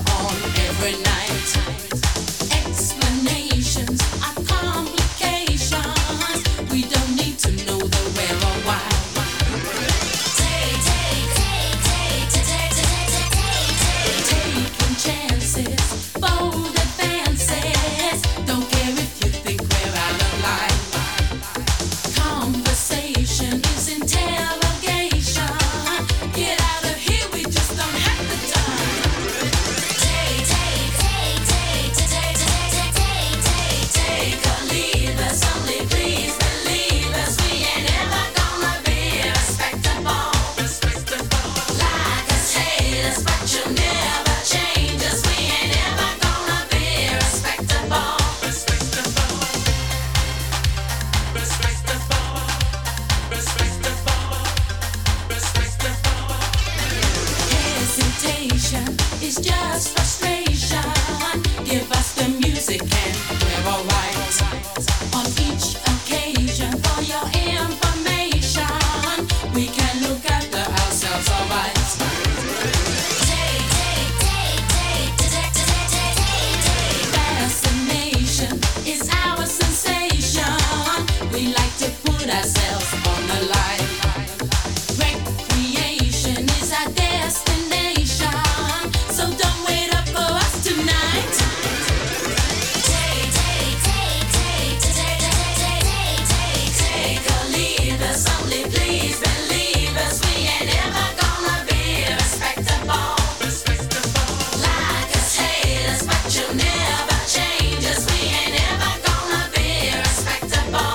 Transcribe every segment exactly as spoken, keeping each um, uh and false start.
on every night. Explanations are complications. We don't need to know the where or why. Take, take, take, take, take, take, take, take, taking chances, bold advances. Don't care if you think we're out of line. Conversation is interrogation. Get out of here, we just don't have the time. Take, take, take, take, take, take, take, take, take or leave us. Only please believe us. We ain't ever gonna be respectable. Like us, hate us, but you'll never change us. We ain't ever gonna be respectable. Hesitation is just frustration. Give us the music and we're alright. On each occasion, for your information, we can look after ourselves alright. Take, take, take, take, take, take, take, take. Fascination is our sensation. We like to put ourselves on the line. Recreation is our destination, so don't wait up for us tonight. Take, take, take, take, take, take, take, take, take or leave us. Only please believe us. We ain't ever gonna be respectable. Like us, hate us, but you'll never change us. We ain't ever gonna be respectable.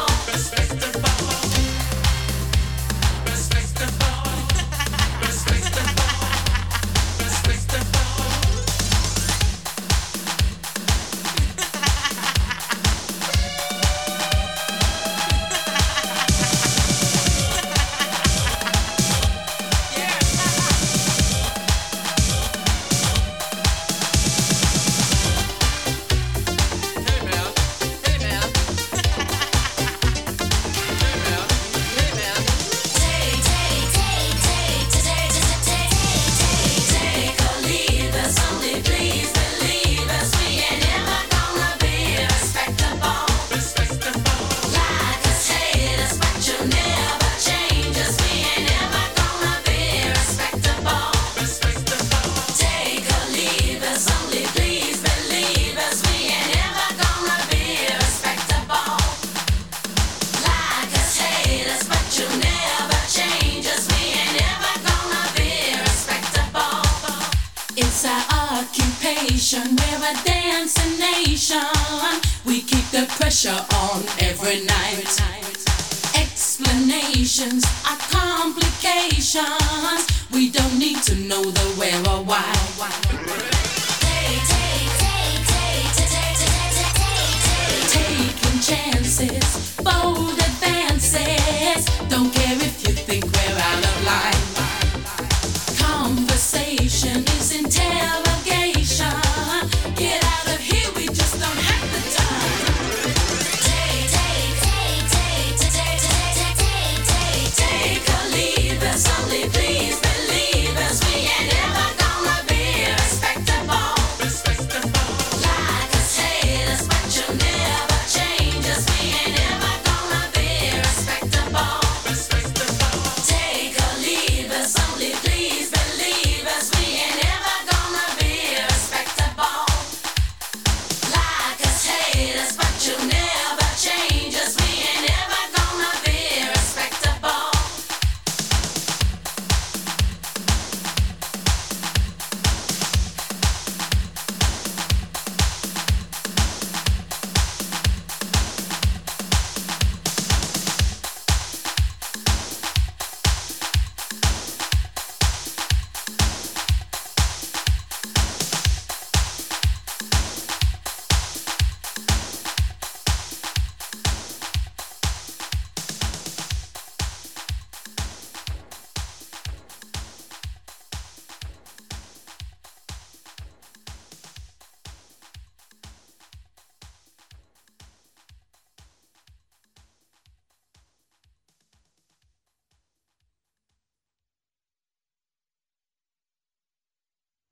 Take, take, take, take, take, take, take, take or leave us. Only please believe us. We ain't ever gonna be respectable. Like us, hate us, but you'll never change us. We ain't ever gonna be respectable. Take or leave us. Only please believe us. We ain't ever gonna be respectable. Like us, hate us, but you'll never change us. We ain't ever gonna be respectable. It's our occupation, we're a dancing nation. We keep the pressure on every night. Explanations are complications. We don't need to know the where or why.